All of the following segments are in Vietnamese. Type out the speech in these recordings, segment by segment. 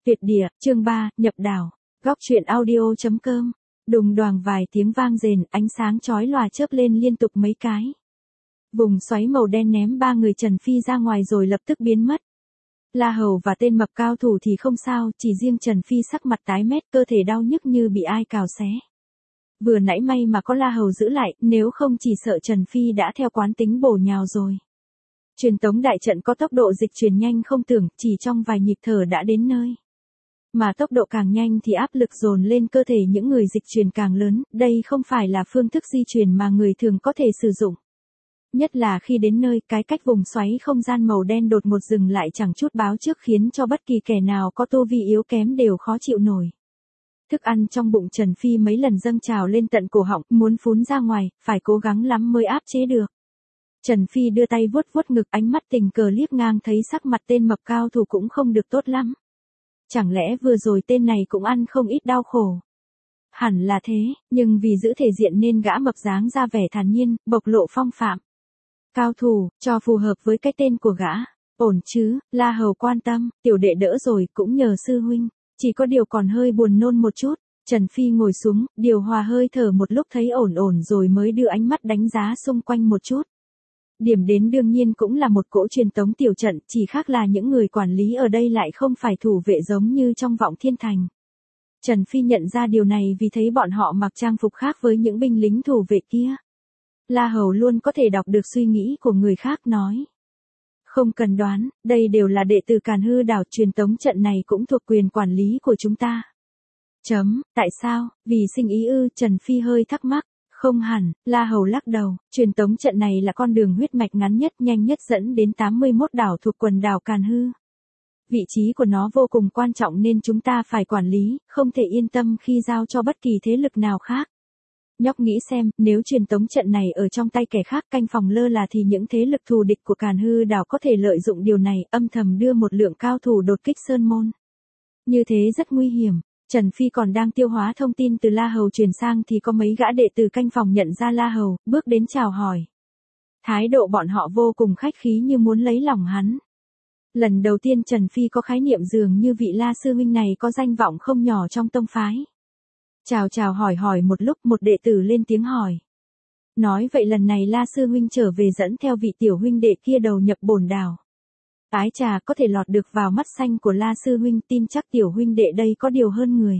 Tuyệt địa, chương 3, nhập đảo. Góc truyện audio.com. Đùng đoàng vài tiếng vang rền, ánh sáng chói lòa chớp lên liên tục mấy cái. Vùng xoáy màu đen ném ba người Trần Phi ra ngoài rồi lập tức biến mất. La Hầu và tên mập cao thủ thì không sao, chỉ riêng Trần Phi sắc mặt tái mét, cơ thể đau nhức như bị ai cào xé. Vừa nãy may mà có La Hầu giữ lại, nếu không chỉ sợ Trần Phi đã theo quán tính bổ nhào rồi. Truyền tống đại trận có tốc độ dịch chuyển nhanh không tưởng, chỉ trong vài nhịp thở đã đến nơi. Mà tốc độ càng nhanh thì áp lực dồn lên cơ thể những người dịch chuyển càng lớn, đây không phải là phương thức di chuyển mà người thường có thể sử dụng. Nhất là khi đến nơi, cái cách vùng xoáy không gian màu đen đột ngột dừng lại chẳng chút báo trước khiến cho bất kỳ kẻ nào có tu vi yếu kém đều khó chịu nổi. Thức ăn trong bụng Trần Phi mấy lần dâng trào lên tận cổ họng, muốn phún ra ngoài, phải cố gắng lắm mới áp chế được. Trần Phi đưa tay vuốt vuốt ngực, ánh mắt tình cờ liếc ngang thấy sắc mặt tên mập cao thủ cũng không được tốt lắm. Chẳng lẽ vừa rồi tên này cũng ăn không ít đau khổ? Hẳn là thế, nhưng vì giữ thể diện nên gã mập dáng ra vẻ thản nhiên, bộc lộ phong phạm. Cao thủ, cho phù hợp với cái tên của gã. Ổn chứ, La Hầu quan tâm, tiểu đệ đỡ rồi, cũng nhờ sư huynh. Chỉ có điều còn hơi buồn nôn một chút. Trần Phi ngồi xuống, điều hòa hơi thở một lúc thấy ổn ổn rồi mới đưa ánh mắt đánh giá xung quanh một chút. Điểm đến đương nhiên cũng là một cỗ truyền tống tiểu trận, chỉ khác là những người quản lý ở đây lại không phải thủ vệ giống như trong Vọng Thiên Thành. Trần Phi nhận ra điều này vì thấy bọn họ mặc trang phục khác với những binh lính thủ vệ kia. La Hầu luôn có thể đọc được suy nghĩ của người khác nói. Không cần đoán, đây đều là đệ tử Càn Hư đảo, truyền tống trận này cũng thuộc quyền quản lý của chúng ta. Tại sao, vì sinh ý ư? Trần Phi hơi thắc mắc. Không hẳn, La Hầu lắc đầu, truyền tống trận này là con đường huyết mạch ngắn nhất nhanh nhất dẫn đến 81 đảo thuộc quần đảo Càn Hư. Vị trí của nó vô cùng quan trọng nên chúng ta phải quản lý, không thể yên tâm khi giao cho bất kỳ thế lực nào khác. Nhóc nghĩ xem, nếu truyền tống trận này ở trong tay kẻ khác canh phòng lơ là thì những thế lực thù địch của Càn Hư đảo có thể lợi dụng điều này, âm thầm đưa một lượng cao thủ đột kích Sơn Môn. Như thế rất nguy hiểm. Trần Phi còn đang tiêu hóa thông tin từ La Hầu truyền sang thì có mấy gã đệ tử canh phòng nhận ra La Hầu, bước đến chào hỏi. Thái độ bọn họ vô cùng khách khí như muốn lấy lòng hắn. Lần đầu tiên Trần Phi có khái niệm dường như vị La sư huynh này có danh vọng không nhỏ trong tông phái. Chào hỏi một lúc một đệ tử lên tiếng hỏi. Nói vậy lần này La sư huynh trở về dẫn theo vị tiểu huynh đệ kia đầu nhập bổn đảo. Ái trà, có thể lọt được vào mắt xanh của La sư huynh, tin chắc tiểu huynh đệ đây có điều hơn người.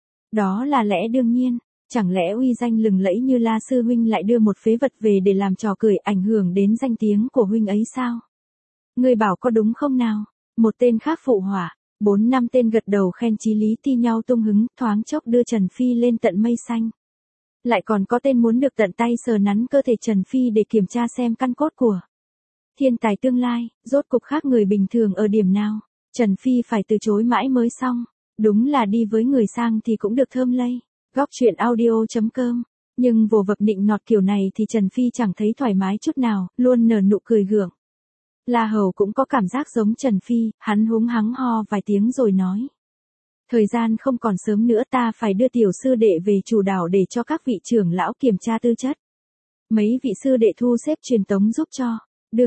Đó là lẽ đương nhiên, chẳng lẽ uy danh lừng lẫy như La sư huynh lại đưa một phế vật về để làm trò cười ảnh hưởng đến danh tiếng của huynh ấy sao? Ngươi bảo có đúng không nào? Một tên khác phụ họa, 4-5 tên gật đầu khen chí lý thi nhau tung hứng, thoáng chốc đưa Trần Phi lên tận mây xanh. Lại còn có tên muốn được tận tay sờ nắn cơ thể Trần Phi để kiểm tra xem căn cốt của thiên tài tương lai, rốt cục khác người bình thường ở điểm nào. Trần Phi phải từ chối mãi mới xong. Đúng là đi với người sang thì cũng được thơm lây. Góc truyện audio.com. Nhưng vồ vập nịnh nọt kiểu này thì Trần Phi chẳng thấy thoải mái chút nào, luôn nở nụ cười gượng. La Hầu cũng có cảm giác giống Trần Phi, hắn húng hắng ho vài tiếng rồi nói. Thời gian không còn sớm nữa, ta phải đưa tiểu sư đệ về chủ đảo để cho các vị trưởng lão kiểm tra tư chất. Mấy vị sư đệ thu xếp truyền tống giúp cho.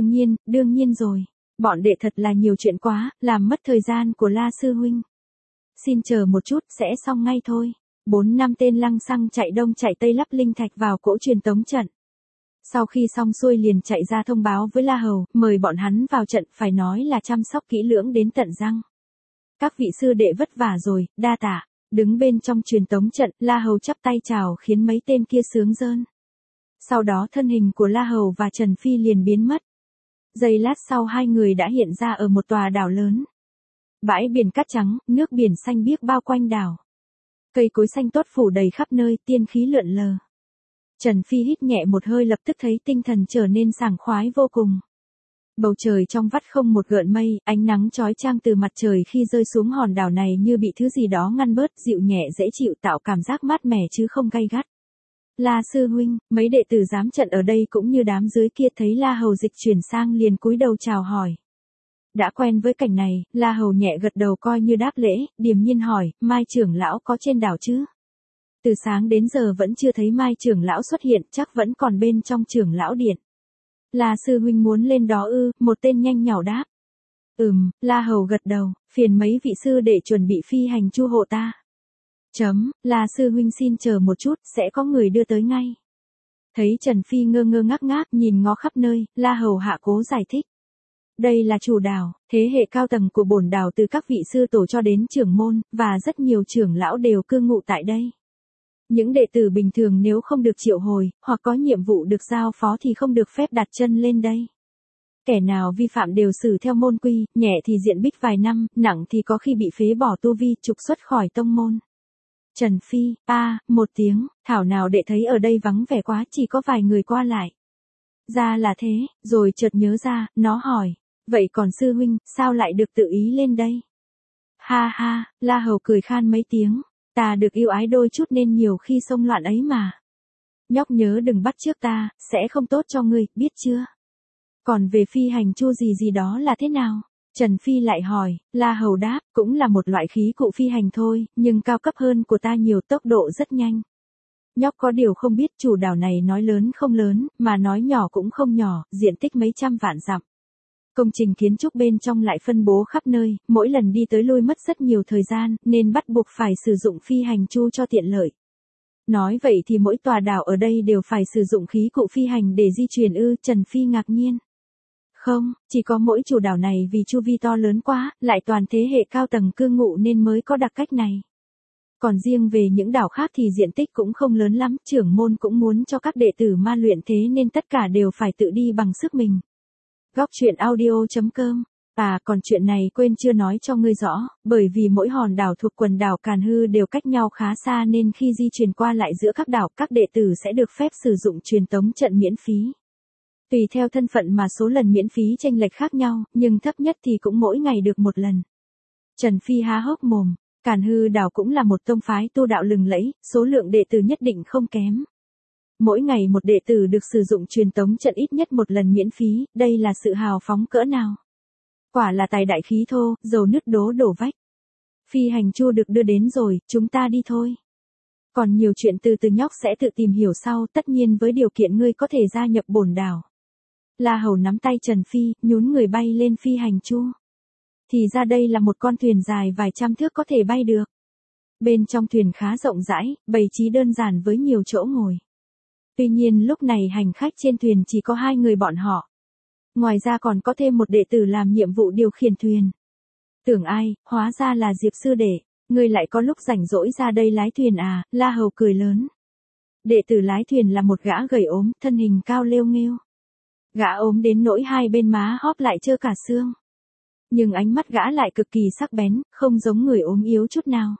Đương nhiên rồi. Bọn đệ thật là nhiều chuyện quá, làm mất thời gian của La sư huynh. Xin chờ một chút, sẽ xong ngay thôi. 4-5 tên lăng xăng chạy đông chạy tây lắp linh thạch vào cỗ truyền tống trận. Sau khi xong xuôi liền chạy ra thông báo với La Hầu, mời bọn hắn vào trận, phải nói là chăm sóc kỹ lưỡng đến tận răng. Các vị sư đệ vất vả rồi, đa tạ. Đứng bên trong truyền tống trận, La Hầu chắp tay chào khiến mấy tên kia sướng rơn. Sau đó thân hình của La Hầu và Trần Phi liền biến mất. Giây lát sau hai người đã hiện ra ở một tòa đảo lớn. Bãi biển cát trắng, nước biển xanh biếc bao quanh đảo. Cây cối xanh tốt phủ đầy khắp nơi, tiên khí lượn lờ. Trần Phi hít nhẹ một hơi lập tức thấy tinh thần trở nên sảng khoái vô cùng. Bầu trời trong vắt không một gợn mây, ánh nắng chói chang từ mặt trời khi rơi xuống hòn đảo này như bị thứ gì đó ngăn bớt, dịu nhẹ dễ chịu tạo cảm giác mát mẻ chứ không gay gắt. La sư huynh, mấy đệ tử giám trận ở đây cũng như đám dưới kia thấy La Hầu dịch chuyển sang liền cúi đầu chào hỏi. Đã quen với cảnh này, La Hầu nhẹ gật đầu coi như đáp lễ, điềm nhiên hỏi, Mai trưởng lão có trên đảo chứ? Từ sáng đến giờ vẫn chưa thấy Mai trưởng lão xuất hiện, chắc vẫn còn bên trong trưởng lão điện. La sư huynh muốn lên đó ư? Một tên nhanh nhảu đáp. La Hầu gật đầu, phiền mấy vị sư để chuẩn bị phi hành chu hộ ta. La sư huynh xin chờ một chút, sẽ có người đưa tới ngay. Thấy Trần Phi ngơ ngơ ngác ngác nhìn ngó khắp nơi, La Hầu hạ cố giải thích. Đây là chủ đảo, thế hệ cao tầng của bổn đảo từ các vị sư tổ cho đến trưởng môn, và rất nhiều trưởng lão đều cư ngụ tại đây. Những đệ tử bình thường nếu không được triệu hồi, hoặc có nhiệm vụ được giao phó thì không được phép đặt chân lên đây. Kẻ nào vi phạm đều xử theo môn quy, nhẹ thì diện bích vài năm, nặng thì có khi bị phế bỏ tu vi, trục xuất khỏi tông môn. Trần Phi, một tiếng, thảo nào đệ thấy ở đây vắng vẻ quá, chỉ có vài người qua lại. Ra là thế, rồi chợt nhớ ra, nó hỏi, vậy còn sư huynh, sao lại được tự ý lên đây? Ha ha, La Hầu cười khan mấy tiếng, ta được yêu ái đôi chút nên nhiều khi xông loạn ấy mà. Nhóc nhớ đừng bắt chước ta, sẽ không tốt cho ngươi, biết chưa? Còn về phi hành chu gì đó là thế nào? Trần Phi lại hỏi, La Hầu đáp, cũng là một loại khí cụ phi hành thôi, nhưng cao cấp hơn của ta nhiều, tốc độ rất nhanh. Nhóc có điều không biết chủ đảo này nói lớn không lớn, mà nói nhỏ cũng không nhỏ, diện tích mấy trăm vạn dặm. Công trình kiến trúc bên trong lại phân bố khắp nơi, mỗi lần đi tới lui mất rất nhiều thời gian, nên bắt buộc phải sử dụng phi hành chu cho tiện lợi. Nói vậy thì mỗi tòa đảo ở đây đều phải sử dụng khí cụ phi hành để di chuyển ư? Trần Phi ngạc nhiên. Không, chỉ có mỗi chủ đảo này vì chu vi to lớn quá, lại toàn thế hệ cao tầng cư ngụ nên mới có đặc cách này. Còn riêng về những đảo khác thì diện tích cũng không lớn lắm, trưởng môn cũng muốn cho các đệ tử ma luyện thế nên tất cả đều phải tự đi bằng sức mình. Góc truyện audio.com. Còn chuyện này quên chưa nói cho ngươi rõ, bởi vì mỗi hòn đảo thuộc quần đảo Càn Hư đều cách nhau khá xa nên khi di chuyển qua lại giữa các đảo, các đệ tử sẽ được phép sử dụng truyền tống trận miễn phí. Tùy theo thân phận mà số lần miễn phí chênh lệch khác nhau, nhưng thấp nhất thì cũng mỗi ngày được một lần. Trần Phi há hốc mồm, Càn Hư đảo cũng là một tông phái tu đạo lừng lẫy, số lượng đệ tử nhất định không kém. Mỗi ngày một đệ tử được sử dụng truyền tống trận ít nhất một lần miễn phí, đây là sự hào phóng cỡ nào. Quả là tài đại khí thô, dầu nứt đổ vách. Phi hành chu được đưa đến rồi, chúng ta đi thôi. Còn nhiều chuyện từ nhóc sẽ tự tìm hiểu sau, tất nhiên với điều kiện ngươi có thể gia nhập bổn đảo. La Hầu nắm tay Trần Phi, nhún người bay lên phi hành chu. Thì ra đây là một con thuyền dài vài trăm thước có thể bay được. Bên trong thuyền khá rộng rãi, bày trí đơn giản với nhiều chỗ ngồi. Tuy nhiên lúc này hành khách trên thuyền chỉ có 2 người bọn họ. Ngoài ra còn có thêm một đệ tử làm nhiệm vụ điều khiển thuyền. Tưởng ai, hóa ra là Diệp sư đệ, ngươi lại có lúc rảnh rỗi ra đây lái thuyền à? La Hầu cười lớn. Đệ tử lái thuyền là một gã gầy ốm, thân hình cao lêu nghêu. Gã ốm đến nỗi 2 bên má hóp lại trơ cả xương. Nhưng ánh mắt gã lại cực kỳ sắc bén, không giống người ốm yếu chút nào.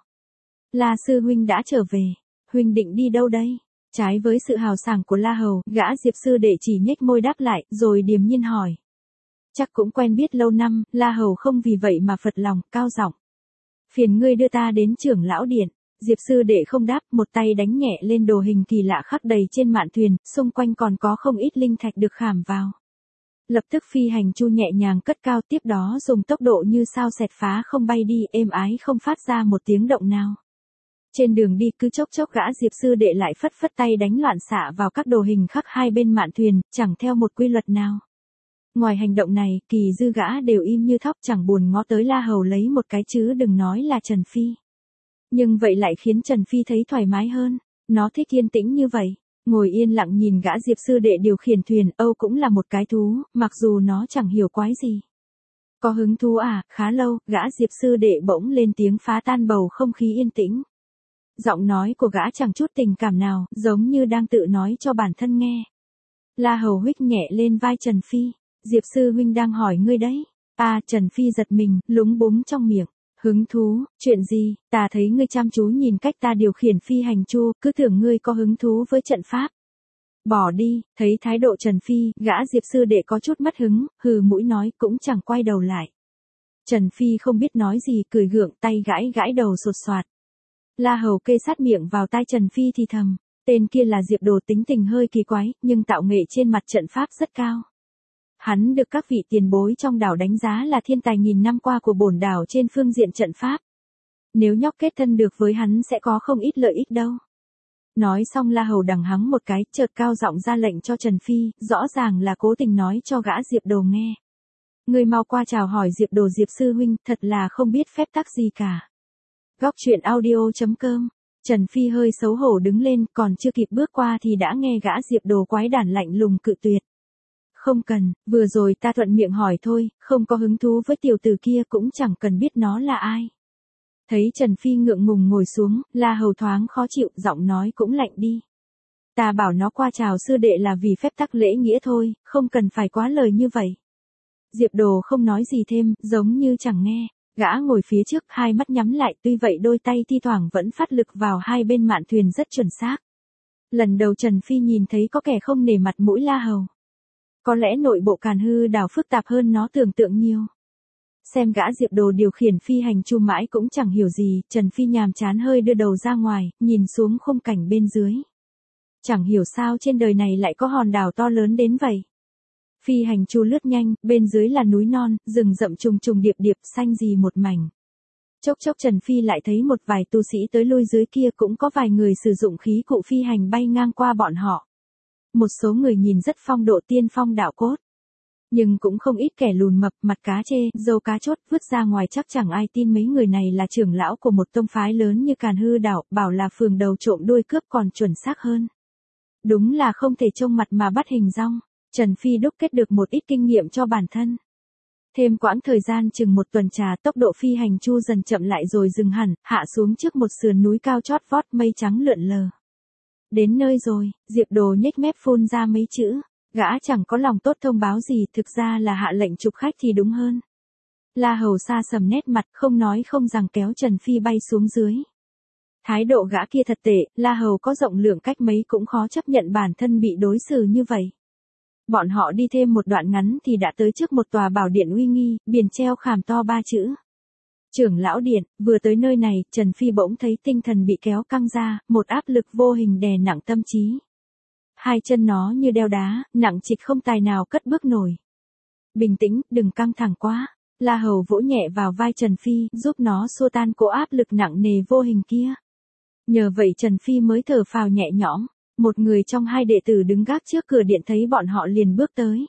La sư huynh đã trở về, huynh định đi đâu đây? Trái với sự hào sảng của La Hầu, gã Diệp sư đệ chỉ nhếch môi đáp lại, rồi điềm nhiên hỏi. Chắc cũng quen biết lâu năm, La Hầu không vì vậy mà phật lòng, cao giọng. Phiền ngươi đưa ta đến trưởng lão điện. Diệp sư đệ không đáp, một tay đánh nhẹ lên đồ hình kỳ lạ khắc đầy trên mạn thuyền, xung quanh còn có không ít linh thạch được khảm vào. Lập tức phi hành chu nhẹ nhàng cất cao, tiếp đó dùng tốc độ như sao xẹt phá không bay đi, êm ái không phát ra một tiếng động nào. Trên đường đi cứ chốc gã Diệp sư đệ lại phất tay đánh loạn xạ vào các đồ hình khắc hai bên mạn thuyền, chẳng theo một quy luật nào. Ngoài hành động này, Kỳ Dư gã đều im như thóc, chẳng buồn ngó tới La Hầu lấy một cái chứ đừng nói là Trần Phi. Nhưng vậy lại khiến Trần Phi thấy thoải mái hơn, nó thích yên tĩnh như vậy. Ngồi yên lặng nhìn gã Diệp sư đệ điều khiển thuyền, cũng là một cái thú, mặc dù nó chẳng hiểu quái gì. Có hứng thú à? Khá lâu, gã Diệp sư đệ bỗng lên tiếng phá tan bầu không khí yên tĩnh. Giọng nói của gã chẳng chút tình cảm nào, giống như đang tự nói cho bản thân nghe. La Hầu huých nhẹ lên vai Trần Phi. Diệp sư huynh đang hỏi ngươi đấy. Trần Phi giật mình, lúng búng trong miệng. Hứng thú, chuyện gì? Ta thấy ngươi chăm chú nhìn cách ta điều khiển phi hành chu, cứ tưởng ngươi có hứng thú với trận pháp. Bỏ đi, thấy thái độ Trần Phi, gã Diệp sư đệ có chút mất hứng, hừ mũi nói cũng chẳng quay đầu lại. Trần Phi không biết nói gì, cười gượng, tay gãi đầu sột soạt. La Hầu kê sát miệng vào tai Trần Phi thì thầm, tên kia là Diệp Đồ tính tình hơi kỳ quái, nhưng tạo nghệ trên mặt trận pháp rất cao. Hắn được các vị tiền bối trong đảo đánh giá là thiên tài nghìn năm qua của bổn đảo trên phương diện trận pháp. Nếu nhóc kết thân được với hắn sẽ có không ít lợi ích đâu. Nói xong La Hầu đằng hắng một cái, chợt cao giọng ra lệnh cho Trần Phi, rõ ràng là cố tình nói cho gã Diệp Đồ nghe. Ngươi mau qua chào hỏi Diệp Đồ Diệp sư huynh, thật là không biết phép tắc gì cả. Góc truyện audio.com. Trần Phi hơi xấu hổ đứng lên, còn chưa kịp bước qua thì đã nghe gã Diệp Đồ quái đản lạnh lùng cự tuyệt. Không cần, vừa rồi ta thuận miệng hỏi thôi, không có hứng thú với tiểu tử kia, cũng chẳng cần biết nó là ai. Thấy Trần Phi ngượng ngùng ngồi xuống, La Hầu thoáng khó chịu, giọng nói cũng lạnh đi. Ta bảo nó qua chào sư đệ là vì phép tắc lễ nghĩa thôi, không cần phải quá lời như vậy. Diệp Đồ không nói gì thêm, giống như chẳng nghe. Gã ngồi phía trước, hai mắt nhắm lại, tuy vậy đôi tay thi thoảng vẫn phát lực vào hai bên mạn thuyền rất chuẩn xác. Lần đầu Trần Phi nhìn thấy có kẻ không nể mặt mũi La Hầu. Có lẽ nội bộ Càn Hư Đảo phức tạp hơn nó tưởng tượng nhiều. Xem gã Diệp Đồ điều khiển phi hành chu mãi cũng chẳng hiểu gì, Trần Phi nhàm chán hơi đưa đầu ra ngoài, nhìn xuống khung cảnh bên dưới. Chẳng hiểu sao trên đời này lại có hòn đảo to lớn đến vậy. Phi hành chu lướt nhanh, bên dưới là núi non, rừng rậm trùng trùng điệp điệp, xanh gì một mảnh. Chốc chốc Trần Phi lại thấy một vài tu sĩ tới lui dưới kia, cũng có vài người sử dụng khí cụ phi hành bay ngang qua bọn họ. Một số người nhìn rất phong độ tiên phong đạo cốt. Nhưng cũng không ít kẻ lùn mập, mặt cá chê, râu cá chốt, vứt ra ngoài, chắc chẳng ai tin mấy người này là trưởng lão của một tông phái lớn như Càn Hư Đảo, bảo là phường đầu trộm đuôi cướp còn chuẩn xác hơn. Đúng là không thể trông mặt mà bắt hình dong. Trần Phi đúc kết được một ít kinh nghiệm cho bản thân. Thêm quãng thời gian chừng một tuần trà, tốc độ phi hành chu dần chậm lại rồi dừng hẳn, hạ xuống trước một sườn núi cao chót vót, mây trắng lượn lờ. Đến nơi rồi, Diệp Đồ nhếch mép phun ra mấy chữ. Gã chẳng có lòng tốt thông báo gì, thực ra là hạ lệnh chụp khách thì đúng hơn. La Hầu xa sầm nét mặt, không nói không rằng kéo Trần Phi bay xuống dưới. Thái độ gã kia thật tệ, La Hầu có rộng lượng cách mấy cũng khó chấp nhận bản thân bị đối xử như vậy. Bọn họ đi thêm một đoạn ngắn thì đã tới trước một tòa bảo điện uy nghi, biển treo khảm to 3 chữ. Trưởng lão điện. Vừa tới nơi này, Trần Phi bỗng thấy tinh thần bị kéo căng ra, một áp lực vô hình đè nặng tâm trí. Hai chân nó như đeo đá, nặng trịch không tài nào cất bước nổi. Bình tĩnh, đừng căng thẳng quá. La Hầu vỗ nhẹ vào vai Trần Phi, giúp nó xua tan cỗ áp lực nặng nề vô hình kia. Nhờ vậy Trần Phi mới thở phào nhẹ nhõm. Một người trong hai đệ tử đứng gác trước cửa điện thấy bọn họ liền bước tới.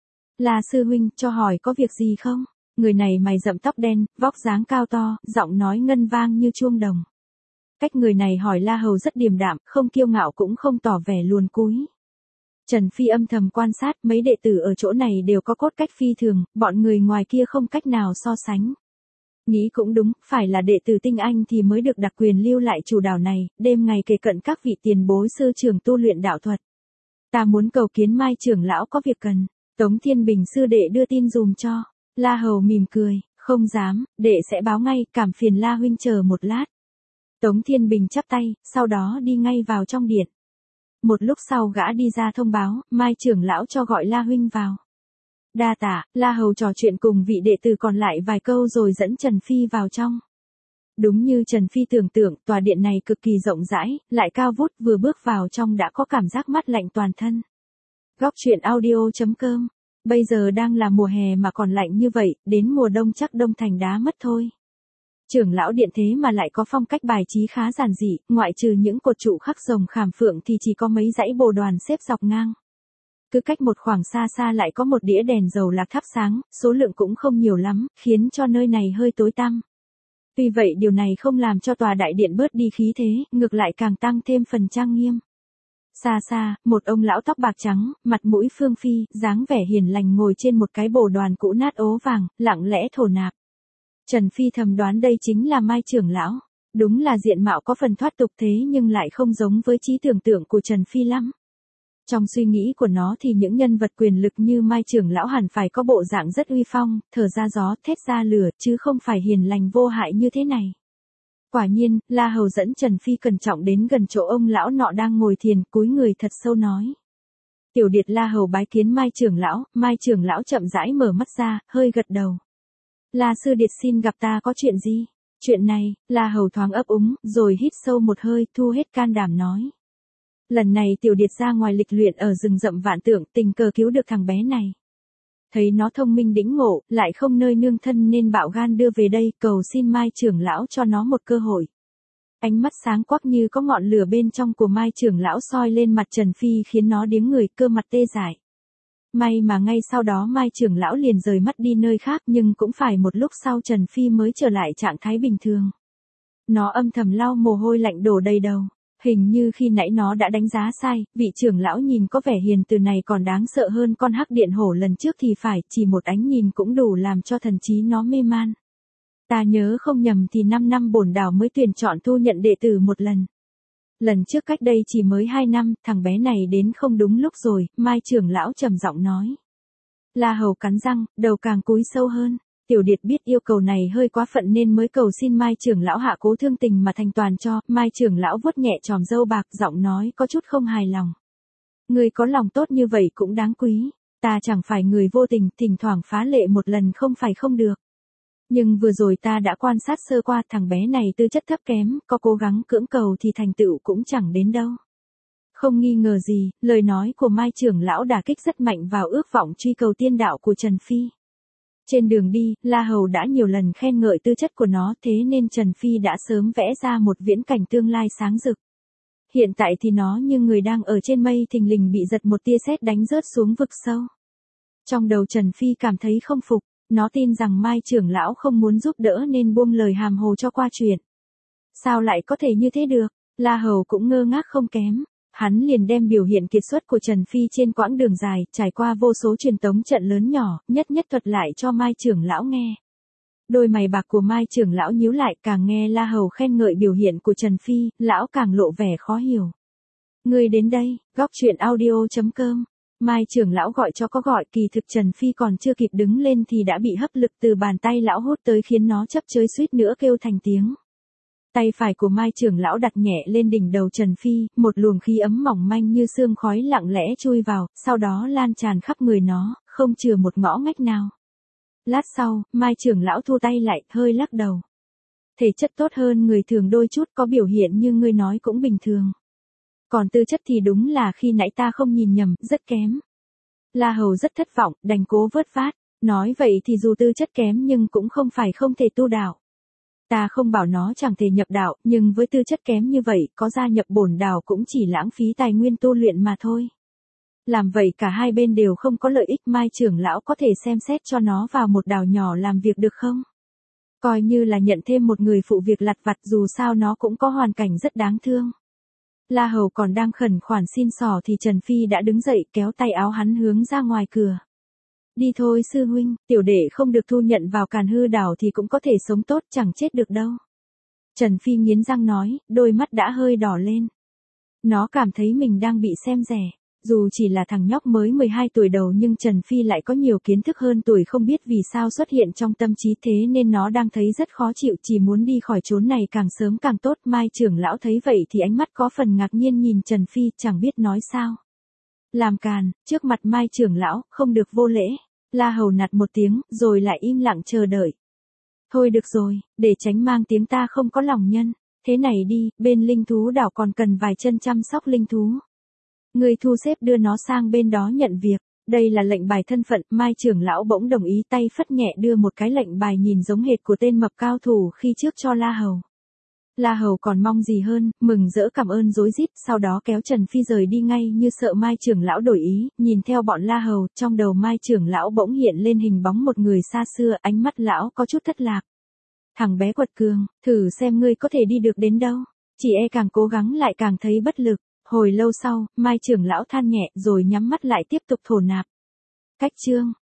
La sư huynh, cho hỏi có việc gì không? Người này mày rậm tóc đen, vóc dáng cao to, giọng nói ngân vang như chuông đồng. Cách người này hỏi La Hầu rất điềm đạm, không kiêu ngạo cũng không tỏ vẻ luồn cúi. Trần Phi âm thầm quan sát, mấy đệ tử ở chỗ này đều có cốt cách phi thường, bọn người ngoài kia không cách nào so sánh. Nghĩ cũng đúng, phải là đệ tử tinh anh thì mới được đặc quyền lưu lại chủ đảo này, đêm ngày kề cận các vị tiền bối sư trưởng tu luyện đạo thuật. Ta muốn cầu kiến Mai trưởng lão có việc cần. Tống Thiên Bình sư đệ đưa tin dùm cho. La Hầu mỉm cười, không dám, đệ sẽ báo ngay, cảm phiền La huynh chờ một lát. Tống Thiên Bình chắp tay, sau đó đi ngay vào trong điện. Một lúc sau gã đi ra thông báo, Mai trưởng lão cho gọi La huynh vào. Đa tạ, La Hầu trò chuyện cùng vị đệ tử còn lại vài câu rồi dẫn Trần Phi vào trong. Đúng như Trần Phi tưởng tượng, tòa điện này cực kỳ rộng rãi, lại cao vút, vừa bước vào trong đã có cảm giác mát lạnh toàn thân. Góc truyện audio.com. Bây giờ đang là mùa hè mà còn lạnh như vậy, đến mùa đông chắc đông thành đá mất thôi. Trưởng lão điện thế mà lại có phong cách bài trí khá giản dị, ngoại trừ những cột trụ khắc rồng khảm phượng thì chỉ có mấy dãy bồ đoàn xếp dọc ngang. Cứ cách một khoảng xa xa lại có một đĩa đèn dầu lạc thắp sáng, số lượng cũng không nhiều lắm, khiến cho nơi này hơi tối tăm. Tuy vậy điều này không làm cho tòa đại điện bớt đi khí thế, ngược lại càng tăng thêm phần trang nghiêm. Xa xa, một ông lão tóc bạc trắng, mặt mũi phương phi, dáng vẻ hiền lành ngồi trên một cái bồ đoàn cũ nát ố vàng, lặng lẽ thổ nạp. Trần Phi thầm đoán đây chính là Mai trưởng lão. Đúng là diện mạo có phần thoát tục thế nhưng lại không giống với trí tưởng tượng của Trần Phi lắm. Trong suy nghĩ của nó thì những nhân vật quyền lực như Mai trưởng lão hẳn phải có bộ dạng rất uy phong, thở ra gió, thét ra lửa, chứ không phải hiền lành vô hại như thế này. Quả nhiên, La Hầu dẫn Trần Phi cẩn trọng đến gần chỗ ông lão nọ đang ngồi thiền, cúi người thật sâu nói. Tiểu điệt La Hầu bái kiến Mai trưởng lão chậm rãi mở mắt ra, hơi gật đầu. La sư điệt xin gặp ta có chuyện gì? Chuyện này, La Hầu thoáng ấp úng, rồi hít sâu một hơi, thu hết can đảm nói. Lần này tiểu điệt ra ngoài lịch luyện ở rừng rậm Vạn Tượng, tình cờ cứu được thằng bé này. Thấy nó thông minh đĩnh ngộ, lại không nơi nương thân nên bạo gan đưa về đây, cầu xin Mai trưởng lão cho nó một cơ hội. Ánh mắt sáng quắc như có ngọn lửa bên trong của Mai trưởng lão soi lên mặt Trần Phi khiến nó điếng người, cơ mặt tê dại. May mà ngay sau đó Mai trưởng lão liền rời mắt đi nơi khác, nhưng cũng phải một lúc sau Trần Phi mới trở lại trạng thái bình thường. Nó âm thầm lau mồ hôi lạnh đổ đầy đầu. Hình như khi nãy nó đã đánh giá sai, vị trưởng lão nhìn có vẻ hiền từ này còn đáng sợ hơn con hắc điện hổ lần trước thì phải, chỉ một ánh nhìn cũng đủ làm cho thần trí nó mê man. Ta nhớ không nhầm thì 5 năm bổn đảo mới tuyển chọn thu nhận đệ tử một lần. Lần trước cách đây chỉ mới 2 năm, thằng bé này đến không đúng lúc rồi, Mai trưởng lão trầm giọng nói. La Hầu cắn răng, đầu càng cúi sâu hơn. Tiểu Điệt biết yêu cầu này hơi quá phận nên mới cầu xin Mai trưởng lão hạ cố thương tình mà thành toàn cho. Mai trưởng lão vuốt nhẹ chòm râu bạc, giọng nói có chút không hài lòng. Người có lòng tốt như vậy cũng đáng quý. Ta chẳng phải người vô tình, thỉnh thoảng phá lệ một lần không phải không được. Nhưng vừa rồi ta đã quan sát sơ qua, thằng bé này tư chất thấp kém, có cố gắng cưỡng cầu thì thành tựu cũng chẳng đến đâu. Không nghi ngờ gì, lời nói của Mai trưởng lão đả kích rất mạnh vào ước vọng truy cầu tiên đạo của Trần Phi. Trên đường đi, La Hầu đã nhiều lần khen ngợi tư chất của nó, thế nên Trần Phi đã sớm vẽ ra một viễn cảnh tương lai sáng rực. Hiện tại thì nó như người đang ở trên mây thình lình bị giật một tia sét đánh rớt xuống vực sâu. Trong đầu Trần Phi cảm thấy không phục, nó tin rằng Mai trưởng lão không muốn giúp đỡ nên buông lời hàm hồ cho qua chuyện. Sao lại có thể như thế được? La Hầu cũng ngơ ngác không kém. Hắn liền đem biểu hiện kiệt xuất của Trần Phi trên quãng đường dài, trải qua vô số truyền tống trận lớn nhỏ, nhất nhất thuật lại cho Mai trưởng lão nghe. Đôi mày bạc của Mai trưởng lão nhíu lại, càng nghe La Hầu khen ngợi biểu hiện của Trần Phi, lão càng lộ vẻ khó hiểu. Người đến đây, góc truyện audio.com. Mai trưởng lão gọi cho có gọi, kỳ thực Trần Phi còn chưa kịp đứng lên thì đã bị hấp lực từ bàn tay lão hút tới khiến nó chấp chới suýt nữa kêu thành tiếng. Tay phải của Mai trưởng lão đặt nhẹ lên đỉnh đầu Trần Phi, một luồng khí ấm mỏng manh như sương khói lặng lẽ chui vào, sau đó lan tràn khắp người nó, không chừa một ngõ ngách nào. Lát sau, Mai trưởng lão thu tay lại, hơi lắc đầu. Thể chất tốt hơn người thường đôi chút, có biểu hiện như ngươi nói cũng bình thường. Còn tư chất thì đúng là khi nãy ta không nhìn nhầm, rất kém. La Hầu rất thất vọng, đành cố vớt vát. Nói vậy thì dù tư chất kém nhưng cũng không phải không thể tu đạo. Ta không bảo nó chẳng thể nhập đạo, nhưng với tư chất kém như vậy, có gia nhập bổn đạo cũng chỉ lãng phí tài nguyên tu luyện mà thôi. Làm vậy cả hai bên đều không có lợi ích. Mai trưởng lão có thể xem xét cho nó vào một đảo nhỏ làm việc được không? Coi như là nhận thêm một người phụ việc lặt vặt, dù sao nó cũng có hoàn cảnh rất đáng thương. La Hầu còn đang khẩn khoản xin xỏ thì Trần Phi đã đứng dậy kéo tay áo hắn hướng ra ngoài cửa. Đi thôi sư huynh, tiểu đệ không được thu nhận vào Càn Hư đảo thì cũng có thể sống tốt, chẳng chết được đâu. Trần Phi nghiến răng nói, đôi mắt đã hơi đỏ lên. Nó cảm thấy mình đang bị xem rẻ. Dù chỉ là thằng nhóc mới 12 tuổi đầu nhưng Trần Phi lại có nhiều kiến thức hơn tuổi, không biết vì sao xuất hiện trong tâm trí thế nên nó đang thấy rất khó chịu, chỉ muốn đi khỏi chốn này càng sớm càng tốt. Mai trưởng lão thấy vậy thì ánh mắt có phần ngạc nhiên nhìn Trần Phi, chẳng biết nói sao. Làm càn, trước mặt Mai trưởng lão, không được vô lễ. La Hầu nạt một tiếng, rồi lại im lặng chờ đợi. Thôi được rồi, để tránh mang tiếng ta không có lòng nhân. Thế này đi, bên linh thú đảo còn cần vài chân chăm sóc linh thú. Người thu xếp đưa nó sang bên đó nhận việc. Đây là lệnh bài thân phận. Mai trưởng lão bỗng đồng ý, tay phất nhẹ đưa một cái lệnh bài nhìn giống hệt của tên mập cao thủ khi trước cho La Hầu. La Hầu còn mong gì hơn, mừng rỡ cảm ơn rối rít, sau đó kéo Trần Phi rời đi ngay như sợ Mai trưởng lão đổi ý. Nhìn theo bọn La Hầu, trong đầu Mai trưởng lão bỗng hiện lên hình bóng một người xa xưa, ánh mắt lão có chút thất lạc. Thằng bé quật cường, thử xem ngươi có thể đi được đến đâu. Chỉ e càng cố gắng lại càng thấy bất lực. Hồi lâu sau, Mai trưởng lão than nhẹ rồi nhắm mắt lại tiếp tục thổ nạp. Cách chương